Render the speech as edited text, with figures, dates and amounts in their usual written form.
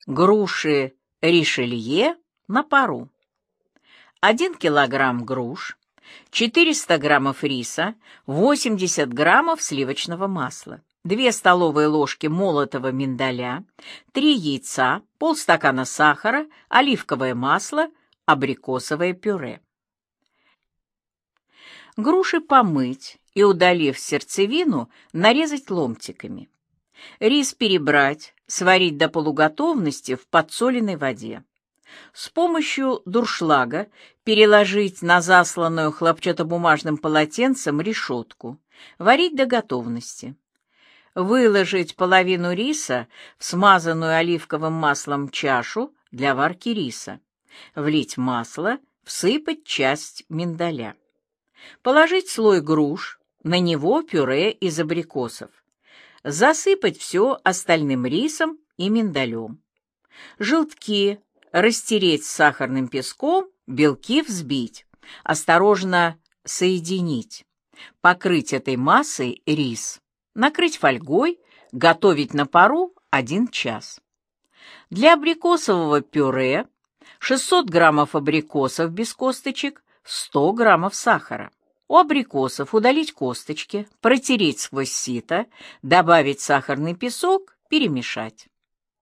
груши ришелье на пару. 1 килограмм груш, 400 граммов риса, 80 граммов сливочного масла, 2 столовые ложки молотого миндаля, 3 яйца, полстакана сахара, оливковое масло, абрикосовое пюре. Груши помыть и, удалив сердцевину, нарезать ломтиками. Рис перебрать, сварить до полуготовности в подсоленной воде. С помощью дуршлага переложить на засланную хлопчатобумажным полотенцем решетку, варить до готовности. Выложить половину риса в смазанную оливковым маслом чашу для варки риса. Влить масло, всыпать часть миндаля. Положить слой груш, на него пюре из абрикосов. Засыпать все остальным рисом и миндалем. Желтки растереть с сахарным песком, белки взбить. Осторожно соединить. Покрыть этой массой рис. Накрыть фольгой, готовить на пару 1 час. Для абрикосового пюре 600 граммов абрикосов без косточек, 100 граммов сахара. У абрикосов удалить косточки, протереть сквозь сито, добавить сахарный песок, перемешать.